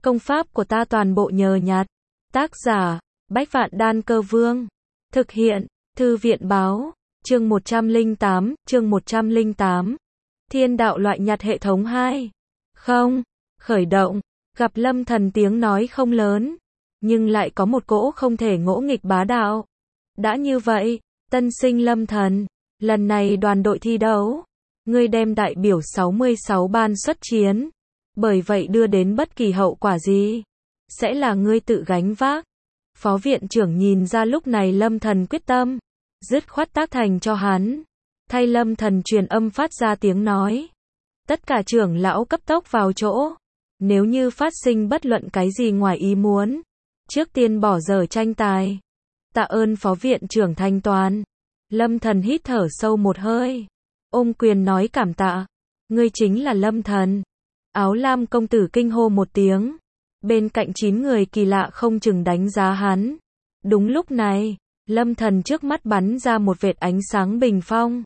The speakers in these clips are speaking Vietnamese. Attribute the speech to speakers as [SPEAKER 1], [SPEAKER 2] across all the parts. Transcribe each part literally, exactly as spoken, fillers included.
[SPEAKER 1] Công pháp của ta toàn bộ nhờ nhặt. Tác giả, Bách Vạn Đan Cơ Vương. Thực hiện, Thư viện Báo. Chương một trăm lẻ tám, chương một trăm lẻ tám. Thiên đạo loại nhặt hệ thống hai. Không. Khởi động. Gặp Lâm Thần tiếng nói không lớn, nhưng lại có một cỗ không thể ngỗ nghịch bá đạo. Đã như vậy, tân sinh Lâm Thần, lần này đoàn đội thi đấu, ngươi đem đại biểu sáu mươi sáu ban xuất chiến. Bởi vậy đưa đến bất kỳ hậu quả gì, sẽ là ngươi tự gánh vác. Phó viện trưởng nhìn ra lúc này Lâm Thần quyết tâm, dứt khoát tác thành cho hắn. Thay Lâm Thần truyền âm phát ra tiếng nói. Tất cả trưởng lão cấp tốc vào chỗ. Nếu như phát sinh bất luận cái gì ngoài ý muốn, trước tiên bỏ dở tranh tài. Tạ ơn phó viện trưởng thanh toán. Lâm Thần hít thở sâu một hơi, ôm quyền nói cảm tạ. Ngươi chính là Lâm Thần. Áo lam công tử kinh hô một tiếng. Bên cạnh chín người kỳ lạ không chừng đánh giá hắn. Đúng lúc này, Lâm Thần trước mắt bắn ra một vệt ánh sáng bình phong.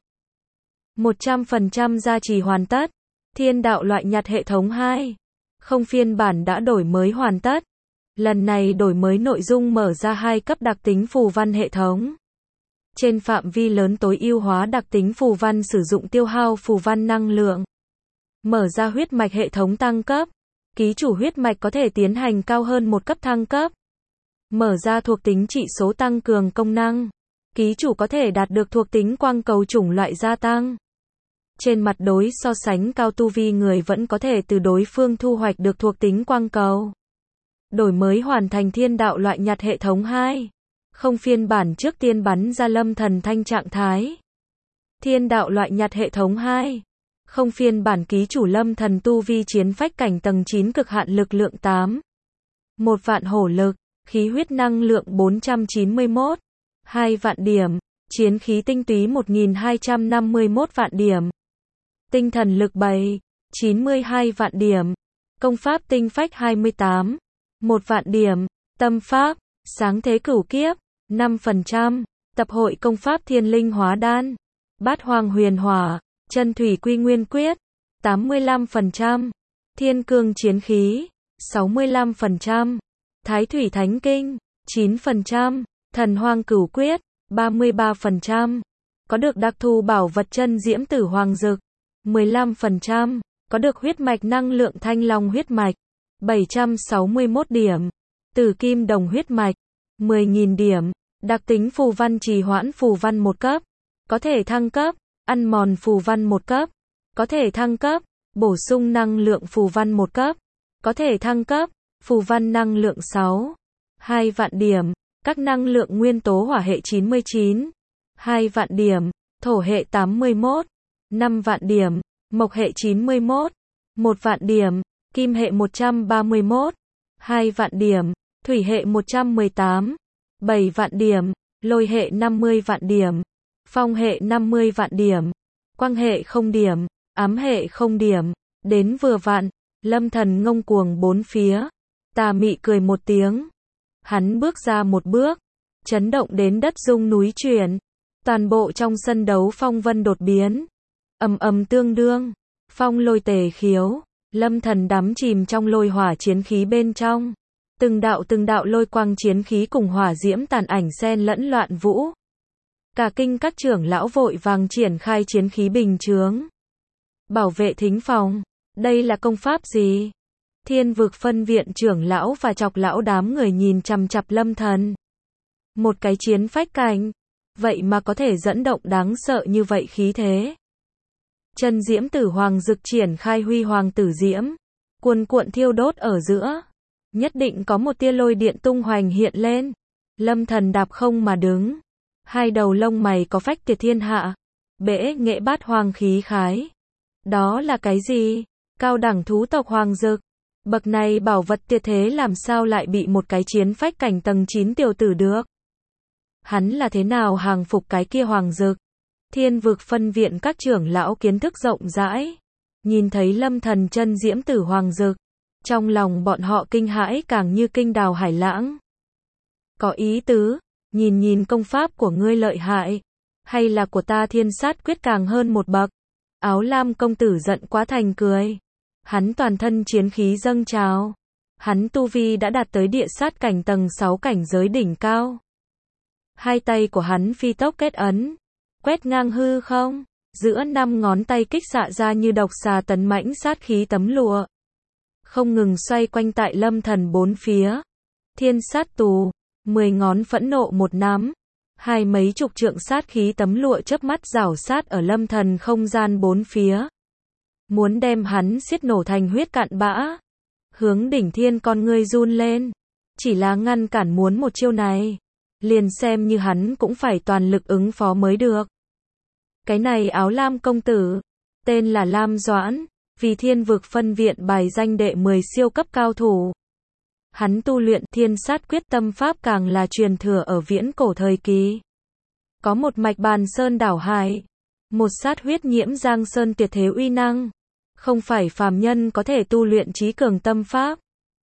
[SPEAKER 1] một trăm phần trăm gia trì hoàn tất. Thiên đạo loại nhặt hệ thống hai. Không phiên bản đã đổi mới hoàn tất. Lần này đổi mới nội dung mở ra hai cấp đặc tính phù văn hệ thống. Trên phạm vi lớn tối ưu hóa đặc tính phù văn sử dụng tiêu hao phù văn năng lượng. Mở ra huyết mạch hệ thống tăng cấp. Ký chủ huyết mạch có thể tiến hành cao hơn một cấp thăng cấp. Mở ra thuộc tính trị số tăng cường công năng. Ký chủ có thể đạt được thuộc tính quang cầu chủng loại gia tăng. Trên mặt đối so sánh cao tu vi người vẫn có thể từ đối phương thu hoạch được thuộc tính quang cầu. Đổi mới hoàn thành thiên đạo loại nhặt hệ thống hai. Không phiên bản trước tiên bắn ra Lâm Thần thanh trạng thái. Thiên đạo loại nhặt hệ thống hai. Không phiên bản ký chủ Lâm Thần tu vi chiến phách cảnh tầng chín cực hạn lực lượng tám. Một vạn hổ lực, khí huyết năng lượng bốn trăm chín mươi mốt. Hai vạn điểm, chiến khí tinh túy một nghìn hai trăm năm mươi mốt vạn điểm. Tinh thần lực bảy, chín mươi hai vạn điểm. Công pháp tinh phách hai mươi tám, một vạn điểm. Tâm pháp, sáng thế cửu kiếp, năm phần trăm. Tập hội công pháp thiên linh hóa đan. Bát hoang huyền hỏa, chân thủy quy nguyên quyết, tám mươi lăm phần trăm. Thiên cương chiến khí, sáu mươi lăm phần trăm. Thái thủy thánh kinh, chín phần trăm. Thần hoang cửu quyết, ba mươi ba phần trăm. Có được đặc thù bảo vật chân diễm tử hoàng dực, mười lăm phần trăm. Có được huyết mạch năng lượng thanh long huyết mạch, bảy trăm sáu mươi mốt điểm. Tử kim đồng huyết mạch, mười nghìn điểm. Đặc tính phù văn trì hoãn phù văn một cấp, có thể thăng cấp. Ăn mòn phù văn một cấp, có thể thăng cấp. Bổ sung năng lượng phù văn một cấp, có thể thăng cấp. Phù văn năng lượng sáu, hai vạn điểm. Các năng lượng nguyên tố hỏa hệ chín mươi chín, hai vạn điểm. Thổ hệ tám mươi mốt, năm vạn điểm. Mộc hệ chín mươi mốt, một vạn điểm. Kim hệ một trăm ba mươi mốt, hai vạn điểm. Thủy hệ một trăm mười tám, bảy vạn điểm. Lôi hệ năm mươi vạn điểm. Phong hệ năm mươi vạn điểm. Quang hệ không điểm. Ám hệ không điểm. Đến vừa vặn. Lâm Thần ngông cuồng bốn phía. Tà mị cười một tiếng. Hắn bước ra một bước, chấn động đến đất rung núi chuyển. Toàn bộ trong sân đấu phong vân đột biến. Ầm ầm tương đương. Phong lôi tề khiếu. Lâm Thần đắm chìm trong lôi hỏa chiến khí bên trong. Từng đạo từng đạo lôi quang chiến khí cùng hỏa diễm tàn ảnh xen lẫn loạn vũ. Cả kinh các trưởng lão vội vàng triển khai chiến khí bình chướng. Bảo vệ thính phòng. Đây là công pháp gì? Thiên vực phân viện trưởng lão và chọc lão đám người nhìn chằm chằm Lâm Thần. Một cái chiến phách cảnh, vậy mà có thể dẫn động đáng sợ như vậy khí thế. Chân diễm tử hoàng dực triển khai huy hoàng tử diễm, cuồn cuộn thiêu đốt ở giữa. Nhất định có một tia lôi điện tung hoành hiện lên. Lâm Thần đạp không mà đứng. Hai đầu lông mày có phách tuyệt thiên hạ. Bể nghệ bát hoang khí khái. Đó là cái gì? Cao đẳng thú tộc hoàng dực. Bậc này bảo vật tuyệt thế làm sao lại bị một cái chiến phách cảnh tầng chín tiểu tử được? Hắn là thế nào hàng phục cái kia hoàng dực? Thiên vực phân viện các trưởng lão kiến thức rộng rãi. Nhìn thấy Lâm Thần chân diễm tử hoàng dực. Trong lòng bọn họ kinh hãi càng như kinh đào hải lãng. Có ý tứ, nhìn nhìn công pháp của ngươi lợi hại. Hay là của ta thiên sát quyết càng hơn một bậc? Áo lam công tử giận quá thành cười. Hắn toàn thân chiến khí dâng trào. Hắn tu vi đã đạt tới địa sát cảnh tầng sáu cảnh giới đỉnh cao. Hai tay của hắn phi tốc kết ấn, quét ngang hư không, giữa năm ngón tay kích xạ ra như độc xà tấn mãnh sát khí tấm lụa, không ngừng xoay quanh tại lâm thần bốn phía. Thiên sát tù, mười ngón phẫn nộ một nắm, hai mấy chục trượng sát khí tấm lụa chớp mắt rảo sát ở lâm thần không gian bốn phía, muốn đem hắn xiết nổ thành huyết cạn bã. Hướng đỉnh thiên con ngươi run lên, chỉ là ngăn cản muốn một chiêu này, liền xem như hắn cũng phải toàn lực ứng phó mới được. Cái này áo lam công tử, tên là Lam Doãn, vì thiên vực phân viện bài danh đệ mười siêu cấp cao thủ. Hắn tu luyện thiên sát quyết tâm pháp càng là truyền thừa ở viễn cổ thời kỳ. Có một mạch bàn sơn đảo hải, một sát huyết nhiễm giang sơn tuyệt thế uy năng, không phải phàm nhân có thể tu luyện trí cường tâm pháp.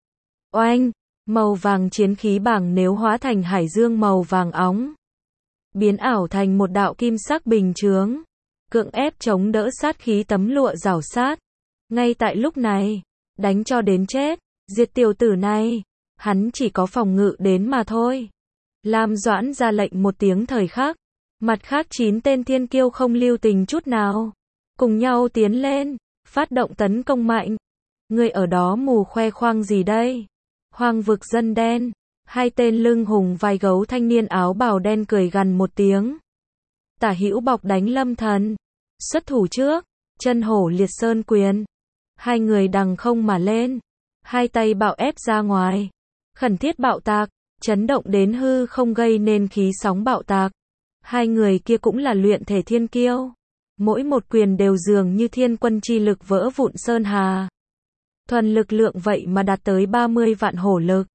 [SPEAKER 1] Oanh, màu vàng chiến khí bảng nếu hóa thành hải dương màu vàng óng, biến ảo thành một đạo kim sắc bình chướng, cưỡng ép chống đỡ sát khí tấm lụa rảo sát. Ngay tại lúc này, đánh cho đến chết, diệt tiểu tử này, hắn chỉ có phòng ngự đến mà thôi. Lam Doãn ra lệnh một tiếng thời khắc, mặt khác chín tên thiên kiêu không lưu tình chút nào, cùng nhau tiến lên, phát động tấn công mạnh. Ngươi ở đó mù khoe khoang gì đây? Hoang vực dân đen, hai tên lưng hùng vai gấu thanh niên áo bào đen cười gằn một tiếng. Tả hữu bọc đánh lâm thần, xuất thủ trước, chân hổ liệt sơn quyền. Hai người đằng không mà lên, hai tay bạo ép ra ngoài, khẩn thiết bạo tạc, chấn động đến hư không gây nên khí sóng bạo tạc. Hai người kia cũng là luyện thể thiên kiêu, mỗi một quyền đều dường như thiên quân chi lực vỡ vụn sơn hà. Thuần lực lượng vậy mà đạt tới ba mươi vạn hổ lực.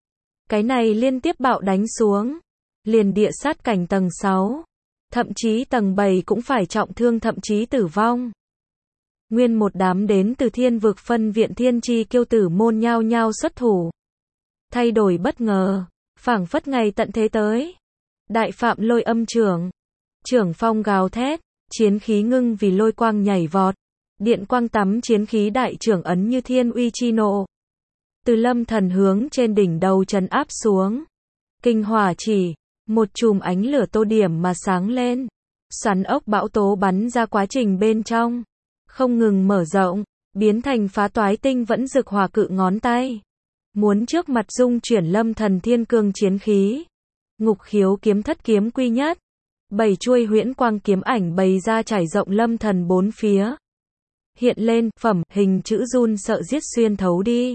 [SPEAKER 1] Cái này liên tiếp bạo đánh xuống, liền địa sát cảnh tầng sáu, thậm chí tầng bảy cũng phải trọng thương thậm chí tử vong. Nguyên một đám đến từ thiên vực phân viện thiên chi kiêu tử môn nhao nhao xuất thủ. Thay đổi bất ngờ, phảng phất ngày tận thế tới. Đại phạm lôi âm trưởng, trưởng phong gào thét, chiến khí ngưng vì lôi quang nhảy vọt, điện quang tắm chiến khí đại trưởng ấn như thiên uy chi nộ. Từ lâm thần hướng trên đỉnh đầu trấn áp xuống. Kinh hỏa chỉ, một chùm ánh lửa tô điểm mà sáng lên. Xoắn ốc bão tố bắn ra quá trình bên trong, không ngừng mở rộng, biến thành phá toái tinh vẫn rực hỏa cự ngón tay. Muốn trước mặt dung chuyển lâm thần thiên cương chiến khí. Ngục khiếu kiếm thất kiếm quy nhất. Bảy chuôi huyễn quang kiếm ảnh bày ra trải rộng lâm thần bốn phía. Hiện lên, phẩm, hình chữ run sợ giết xuyên thấu đi.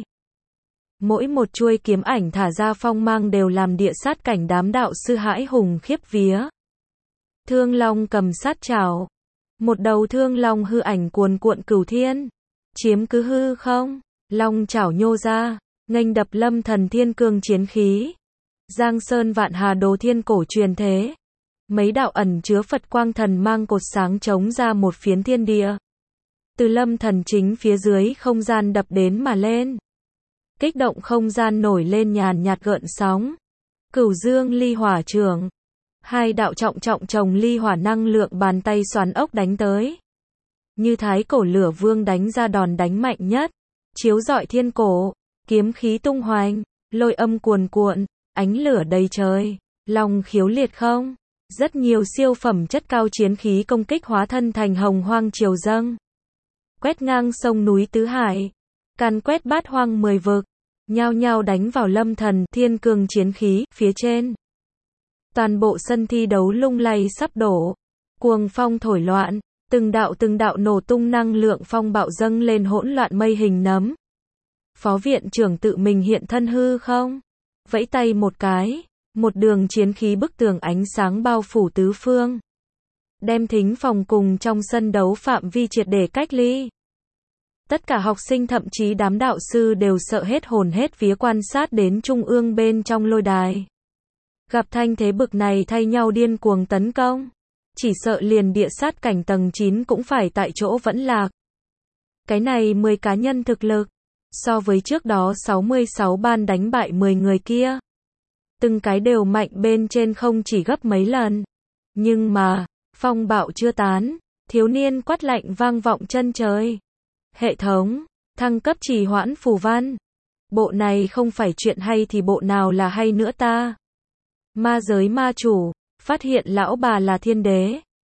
[SPEAKER 1] Mỗi một chuôi kiếm ảnh thả ra phong mang đều làm địa sát cảnh đám đạo sư hãi hùng khiếp vía. Thương long cầm sát trảo. Một đầu thương long hư ảnh cuồn cuộn cửu thiên. Chiếm cứ hư không, long trảo nhô ra, nghênh đập lâm thần thiên cương chiến khí. Giang sơn vạn hà đồ thiên cổ truyền thế. Mấy đạo ẩn chứa Phật quang thần mang cột sáng chống ra một phiến thiên địa. Từ lâm thần chính phía dưới không gian đập đến mà lên. Kích động không gian nổi lên nhàn nhạt gợn sóng. Cửu dương ly hỏa trường. Hai đạo trọng trọng chồng ly hỏa năng lượng bàn tay xoắn ốc đánh tới. Như thái cổ lửa vương đánh ra đòn đánh mạnh nhất. Chiếu rọi thiên cổ, kiếm khí tung hoành, lôi âm cuồn cuộn, ánh lửa đầy trời, long khiếu liệt không. Rất nhiều siêu phẩm chất cao chiến khí công kích hóa thân thành hồng hoang triều dâng. Quét ngang sông núi tứ hải, càn quét bát hoang mười vực, nhao nhao đánh vào lâm thần thiên cương chiến khí phía trên. Toàn bộ sân thi đấu lung lay sắp đổ, cuồng phong thổi loạn, từng đạo từng đạo nổ tung năng lượng phong bạo dâng lên hỗn loạn mây hình nấm. Phó viện trưởng tự mình hiện thân hư không, vẫy tay một cái, một đường chiến khí bức tường ánh sáng bao phủ tứ phương, đem thính phòng cùng trong sân đấu phạm vi triệt để cách ly. Tất cả học sinh thậm chí đám đạo sư đều sợ hết hồn hết vía quan sát đến trung ương bên trong lôi đài. Gặp thanh thế bực này thay nhau điên cuồng tấn công, chỉ sợ liền địa sát cảnh tầng chín cũng phải tại chỗ vẫn lạc. Cái này mười cá nhân thực lực, so với trước đó sáu mươi sáu ban đánh bại mười người kia, từng cái đều mạnh bên trên không chỉ gấp mấy lần. Nhưng mà, phong bạo chưa tán, thiếu niên quát lạnh vang vọng chân trời. Hệ thống, thăng cấp trì hoãn phù văn. Bộ này không phải chuyện hay thì bộ nào là hay nữa ta? Ma giới ma chủ, phát hiện lão bà là thiên đế.